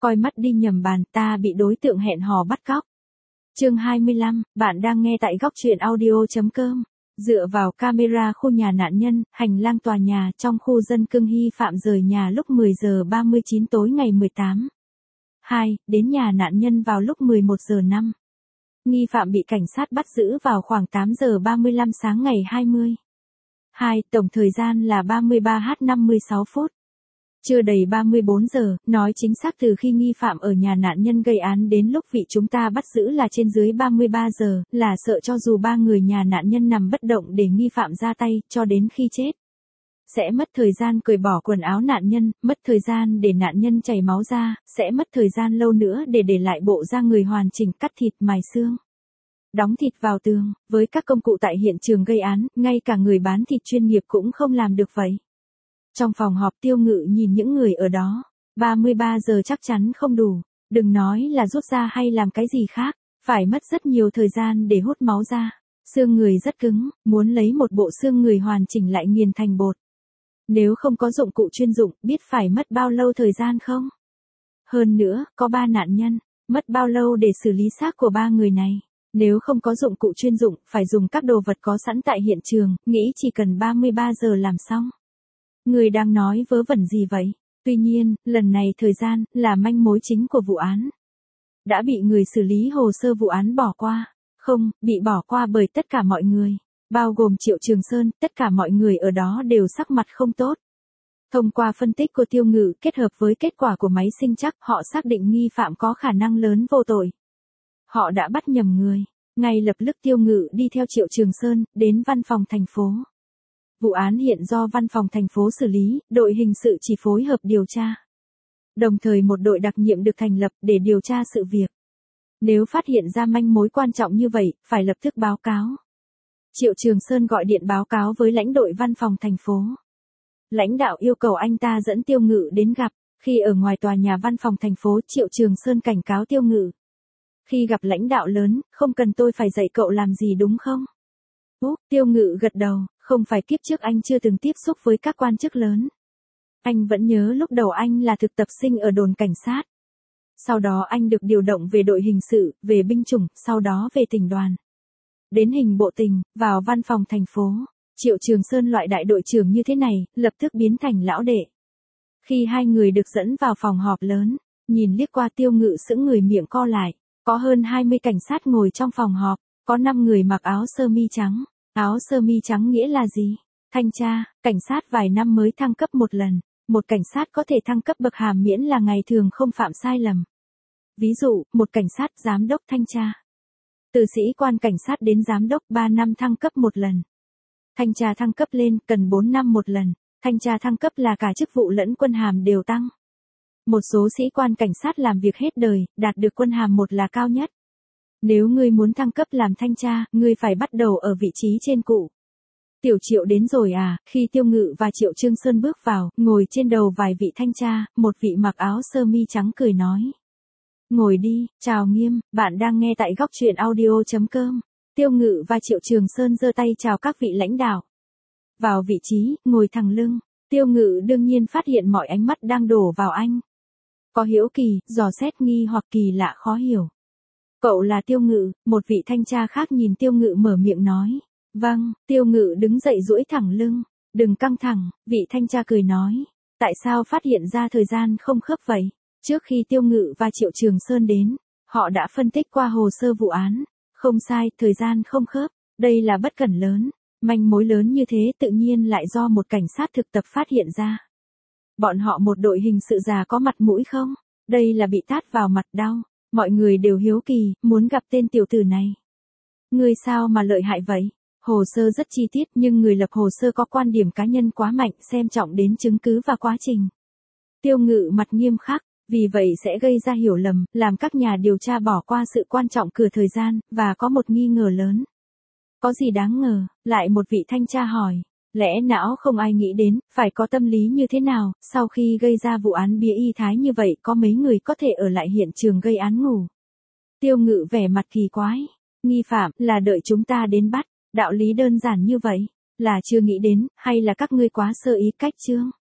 Coi mắt đi nhầm bàn, ta bị đối tượng hẹn hò bắt cóc. Chương 25, bạn đang nghe tại góc truyện audio.com. Dựa vào camera khu nhà nạn nhân, hành lang tòa nhà trong khu dân cư nghi phạm rời nhà lúc 10 giờ 39 tối ngày 18. 2, đến nhà nạn nhân vào lúc 11 giờ 5. Nghi phạm bị cảnh sát bắt giữ vào khoảng 8 giờ 35 sáng ngày 20. 2, tổng thời gian là 33h56 phút. Chưa đầy 34 giờ, nói chính xác từ khi nghi phạm ở nhà nạn nhân gây án đến lúc vị chúng ta bắt giữ là trên dưới 33 giờ, là sợ cho dù ba người nhà nạn nhân nằm bất động để nghi phạm ra tay, cho đến khi chết. Sẽ mất thời gian cởi bỏ quần áo nạn nhân, mất thời gian để nạn nhân chảy máu ra, sẽ mất thời gian lâu nữa để lại bộ da người hoàn chỉnh, cắt thịt, mài xương, đóng thịt vào tường. Với các công cụ tại hiện trường gây án, ngay cả người bán thịt chuyên nghiệp cũng không làm được vậy. Trong phòng họp Tiêu Ngự nhìn những người ở đó, 33 giờ chắc chắn không đủ, đừng nói là rút ra hay làm cái gì khác, phải mất rất nhiều thời gian để hút máu ra. Xương người rất cứng, muốn lấy một bộ xương người hoàn chỉnh lại nghiền thành bột. Nếu không có dụng cụ chuyên dụng, biết phải mất bao lâu thời gian không? Hơn nữa, có 3 nạn nhân, mất bao lâu để xử lý xác của 3 người này? Nếu không có dụng cụ chuyên dụng, phải dùng các đồ vật có sẵn tại hiện trường, nghĩ chỉ cần 33 giờ làm xong. Người đang nói vớ vẩn gì vậy? Tuy nhiên, lần này thời gian là manh mối chính của vụ án. Đã bị người xử lý hồ sơ vụ án bỏ qua. Không, bị bỏ qua bởi tất cả mọi người, bao gồm Triệu Trường Sơn, tất cả mọi người ở đó đều sắc mặt không tốt. Thông qua phân tích của Tiêu Ngự kết hợp với kết quả của máy sinh trắc, họ xác định nghi phạm có khả năng lớn vô tội. Họ đã bắt nhầm người. Ngay lập tức Tiêu Ngự đi theo Triệu Trường Sơn, đến văn phòng thành phố. Vụ án hiện do văn phòng thành phố xử lý, đội hình sự chỉ phối hợp điều tra. Đồng thời một đội đặc nhiệm được thành lập để điều tra sự việc. Nếu phát hiện ra manh mối quan trọng như vậy, phải lập tức báo cáo. Triệu Trường Sơn gọi điện báo cáo với lãnh đội văn phòng thành phố. Lãnh đạo yêu cầu anh ta dẫn Tiêu Ngự đến gặp. Khi ở ngoài tòa nhà văn phòng thành phố, Triệu Trường Sơn cảnh cáo Tiêu Ngự. Khi gặp lãnh đạo lớn, không cần tôi phải dạy cậu làm gì đúng không? Tiêu Ngự gật đầu, không phải kiếp trước anh chưa từng tiếp xúc với các quan chức lớn. Anh vẫn nhớ lúc đầu anh là thực tập sinh ở đồn cảnh sát. Sau đó anh được điều động về đội hình sự, về binh chủng, sau đó về tỉnh đoàn. Đến hình bộ tình, vào văn phòng thành phố. Triệu Trường Sơn loại đại đội trưởng như thế này, lập tức biến thành lão đệ. Khi hai người được dẫn vào phòng họp lớn, nhìn liếc qua Tiêu Ngự sững người, miệng co lại. Có hơn 20 cảnh sát ngồi trong phòng họp, có 5 người mặc áo sơ mi trắng. Áo sơ mi trắng nghĩa là gì? Thanh tra, cảnh sát vài năm mới thăng cấp một lần. Một cảnh sát có thể thăng cấp bậc hàm miễn là ngày thường không phạm sai lầm. Ví dụ, một cảnh sát giám đốc thanh tra. Từ sĩ quan cảnh sát đến giám đốc 3 năm thăng cấp một lần. Thanh tra thăng cấp lên cần 4 năm một lần. Thanh tra thăng cấp là cả chức vụ lẫn quân hàm đều tăng. Một số sĩ quan cảnh sát làm việc hết đời, đạt được quân hàm 1 là cao nhất. Nếu ngươi muốn thăng cấp làm thanh tra, ngươi phải bắt đầu ở vị trí trên cụ. Tiểu Triệu đến rồi à? Khi Tiêu Ngự và Triệu Trường Sơn bước vào, ngồi trên đầu vài vị thanh tra, một vị mặc áo sơ mi trắng cười nói. Ngồi đi, chào Nghiêm, bạn đang nghe tại góc truyện audio.com. Tiêu Ngự và Triệu Trường Sơn giơ tay chào các vị lãnh đạo. Vào vị trí, ngồi thẳng lưng, Tiêu Ngự đương nhiên phát hiện mọi ánh mắt đang đổ vào anh. Có hiếu kỳ, dò xét, nghi hoặc kỳ lạ khó hiểu. Cậu là Tiêu Ngự, một vị thanh tra khác nhìn Tiêu Ngự mở miệng nói. Vâng, Tiêu Ngự đứng dậy duỗi thẳng lưng. Đừng căng thẳng, vị thanh tra cười nói. Tại sao phát hiện ra thời gian không khớp vậy? Trước khi Tiêu Ngự và Triệu Trường Sơn đến, họ đã phân tích qua hồ sơ vụ án. Không sai, thời gian không khớp. Đây là bất cẩn lớn. Manh mối lớn như thế tự nhiên lại do một cảnh sát thực tập phát hiện ra. Bọn họ một đội hình sự già có mặt mũi không? Đây là bị tát vào mặt đau. Mọi người đều hiếu kỳ, muốn gặp tên tiểu tử này. Người sao mà lợi hại vậy? Hồ sơ rất chi tiết nhưng người lập hồ sơ có quan điểm cá nhân quá mạnh, xem trọng đến chứng cứ và quá trình. Tiêu Ngự mặt nghiêm khắc, vì vậy sẽ gây ra hiểu lầm, làm các nhà điều tra bỏ qua sự quan trọng cửa thời gian, và có một nghi ngờ lớn. Có gì đáng ngờ? Lại một vị thanh tra hỏi. Lẽ não không ai nghĩ đến, phải có tâm lý như thế nào, sau khi gây ra vụ án bia y thái như vậy có mấy người có thể ở lại hiện trường gây án ngủ. Tiêu Ngự vẻ mặt kỳ quái. Nghi phạm là đợi chúng ta đến bắt, đạo lý đơn giản như vậy, là chưa nghĩ đến, hay là các ngươi quá sơ ý cách chương?